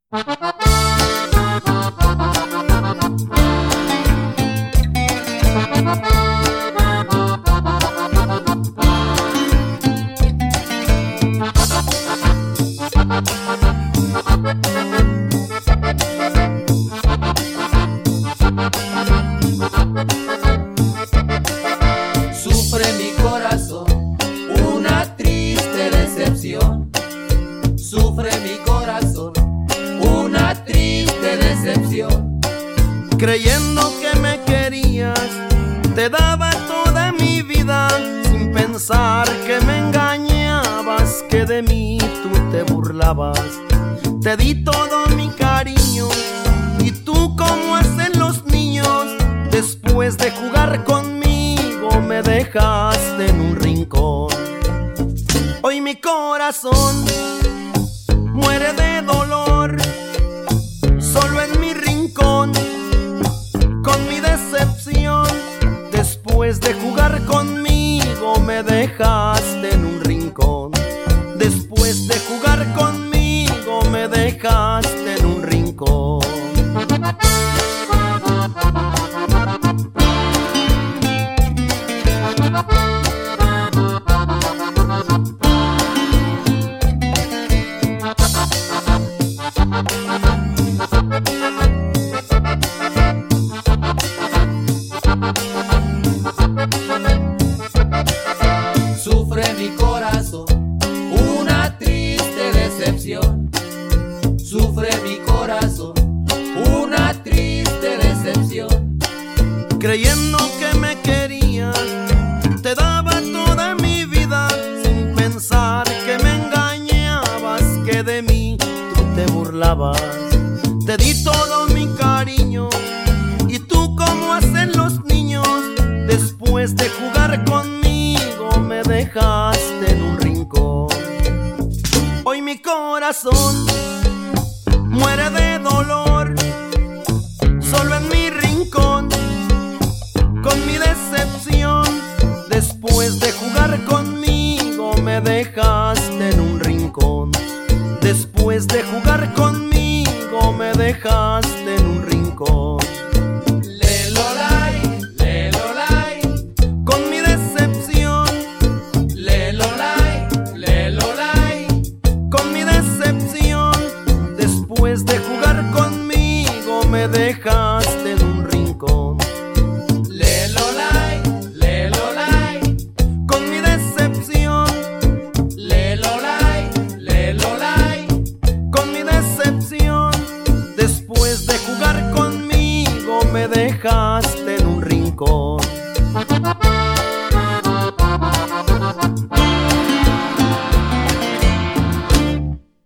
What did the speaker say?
Sufre mi corazón una triste decepción. Sufre mi corazón una triste decepción. Creyendo que me querías, te daba toda mi vida, sin pensar que me engañabas, que de mí tú te burlabas. Te di todo mi cariño y tú, como hacen los niños, después de jugar conmigo me dejaste en un rincón. Hoy mi corazón muere de dolor, solo en mi rincón, con mi decepción. Después de jugar conmigo me dejaste en un rincón. Después de jugar conmigo me dejaste en un rincón. Sufre mi corazón una triste decepción. Sufre mi corazón una triste decepción. Creyendo que me querías, te daba toda mi vida, sin pensar que me engañabas, que de mí tú te burlabas. Te di todo mi cariño y tú, como hacen los niños, después de jugar conmigo me dejaste en un rincón. Hoy mi corazón muere de dolor, solo en mi rincón, con mi decepción. Después de jugar conmigo me dejaste en un rincón. Después de jugar conmigo me dejaste en un rincón. Lelolai, lelolai, Con mi decepción, lelolai, lelolai, con mi decepción. Después de jugar conmigo me dejaste en un rincón. lelolai, lelolai, Con mi decepción, lelolai, lelolai. con mi decepción. Después de jugar conmigo me dejaste en un rincón.